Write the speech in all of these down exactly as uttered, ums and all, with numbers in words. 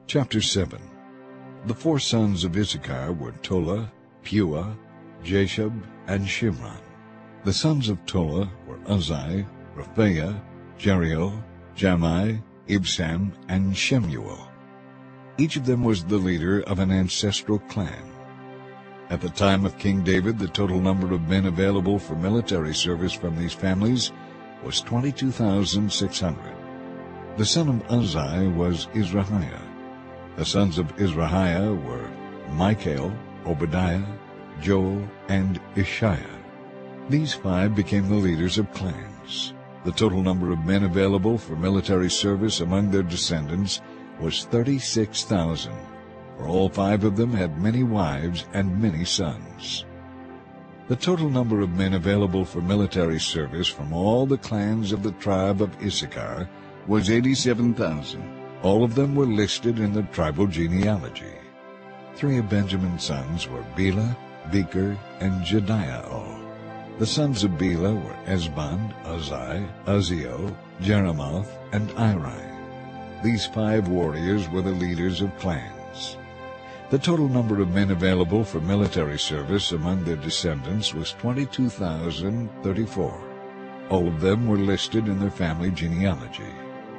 Chapter seven. The four sons of Issachar were Tola, Puah, Jashub, and Shimron. The sons of Tola were Uzai, Rephaiah, Jeriel, Jammai, Ibsam, and Shemuel. Each of them was the leader of an ancestral clan. At the time of King David, the total number of men available for military service from these families was twenty-two thousand six hundred. The son of Uzai was Izrahiah. The sons of Izrahiah were Michael, Obadiah, Joel, and Ishiah. These five became the leaders of clans. The total number of men available for military service among their descendants was thirty-six thousand, for all five of them had many wives and many sons. The total number of men available for military service from all the clans of the tribe of Issachar was eighty-seven thousand. All of them were listed in the tribal genealogy. Three of Benjamin's sons were Bela, Becher, and Jediael. The sons of Bela were Esbon, Uzai, Uzziel, Jeremoth, and Iri. These five warriors were the leaders of clans. The total number of men available for military service among their descendants was twenty-two thousand thirty-four. All of them were listed in their family genealogy.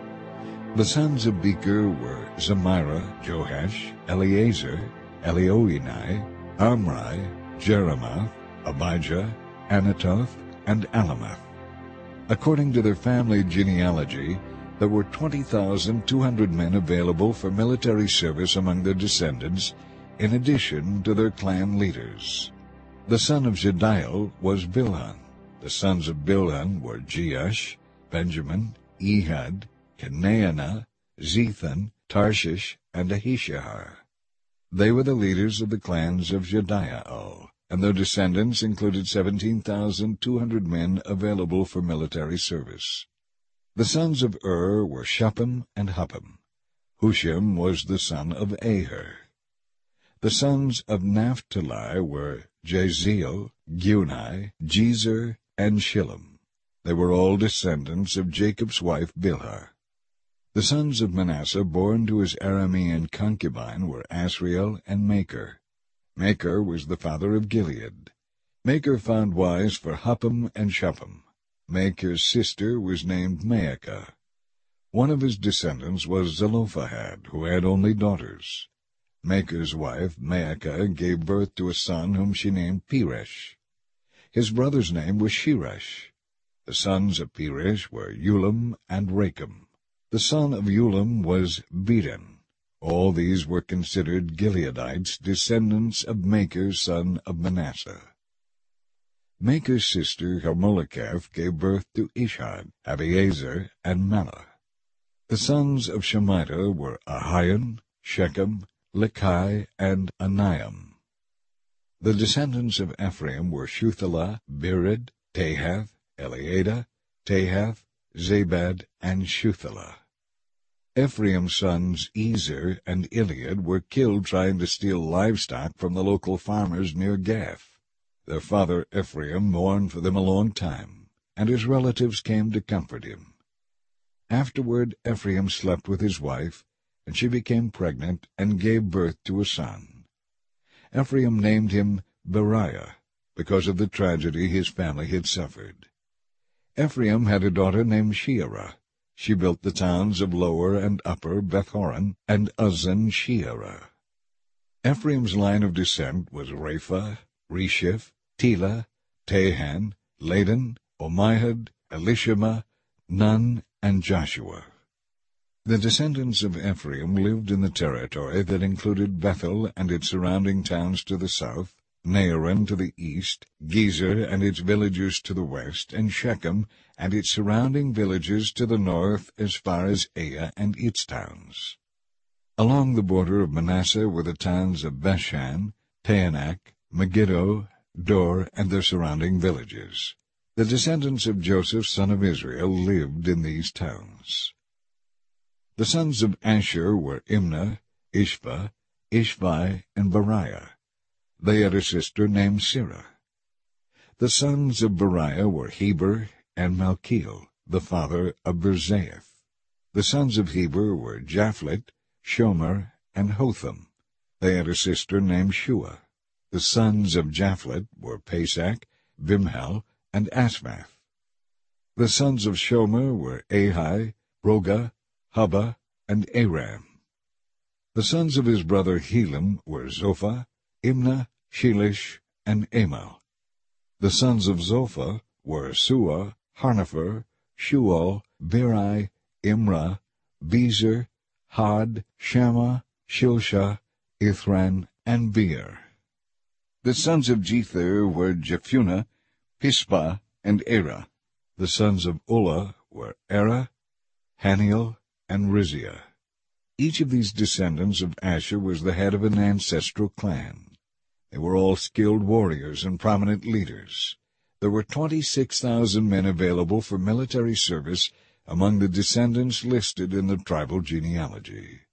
The sons of Becher were Zemira, Joash, Eleazar, Elioenai, Amri, Jeremoth, Abijah, Anatoth, and Alameth. According to their family genealogy, there were twenty thousand two hundred men available for military service among their descendants, in addition to their clan leaders. The son of Jediael was Bilhan. The sons of Bilhan were Jeush, Benjamin, Ehud, Kenaanah, Zethan, Tarshish, and Ahishahar. They were the leaders of the clans of Jediael, and their descendants included seventeen thousand two hundred men available for military service. The sons of Ur were Shuppim and Huppim. Hushim was the son of Aher. The sons of Naphtali were Jaziel, Guni, Jezer, and Shillem. They were all descendants of Jacob's wife Bilhah. The sons of Manasseh born to his Aramean concubine were Asriel and Maker. Maker was the father of Gilead. Maker found wives for Huppim and Shuppim. Maker's sister was named Maacah. One of his descendants was Zelophehad, who had only daughters. Maker's wife, Maacah, gave birth to a son whom she named Peresh. His brother's name was Sheresh. The sons of Peresh were Ulam and Rakem. The son of Ulam was Bedan. All these were considered Gileadites, descendants of Maker, son of Manasseh. Maker's sister Hamoleketh gave birth to Ishad, Abiezer, and Malah. The sons of Shemida were Ahian, Shechem, Lekai, and Aniam. The descendants of Ephraim were Shuthelah, Birid, Tahath, Eliada, Tahath, Zabad, and Shuthelah. Ephraim's sons Ezer and Iliad were killed trying to steal livestock from the local farmers near Gath. Their father Ephraim mourned for them a long time, and his relatives came to comfort him. Afterward Ephraim slept with his wife, and she became pregnant and gave birth to a son. Ephraim named him Beriah, because of the tragedy his family had suffered. Ephraim had a daughter named Sheerah. She built the towns of Lower and Upper Bethhoron and Uzzan Sheerah. Ephraim's line of descent was Rapha, Resheph, Tela, Tahan, Ladan, Omihad, Elishama, Nun, and Joshua. The descendants of Ephraim lived in the territory that included Bethel and its surrounding towns to the south, Naaran to the east, Gezer and its villages to the west, and Shechem and its surrounding villages to the north as far as Ai and its towns. Along the border of Manasseh were the towns of Bethshan, Taanach, Megiddo, Dor, and their surrounding villages. The descendants of Joseph, son of Israel, lived in these towns. The sons of Asher were Imnah, Ishva, Ishvi, and Beriah. They had a sister named Sirah. The sons of Beriah were Heber and Malchiel, the father of Birzaith. The sons of Heber were Japhlet, Shomer, and Hotham. They had a sister named Shua. The sons of Japhlet were Pesach, Bimhal, and Asmath. The sons of Shomer were Ahi, Roga, Hubba, and Aram. The sons of his brother Helam were Zophah, Imnah, Shelish, and Amal. The sons of Zophah were Suah, Harnepher, Shual, Beri, Imrah, Bezer, Had, Shammah, Shilshah, Ithran, and Beer. The sons of Jether were Jephunneh, Pispa, and Erah. The sons of Ulla were Erah, Haniel, and Riziah. Each of these descendants of Asher was the head of an ancestral clan. They were all skilled warriors and prominent leaders. There were twenty-six thousand men available for military service among the descendants listed in the tribal genealogy.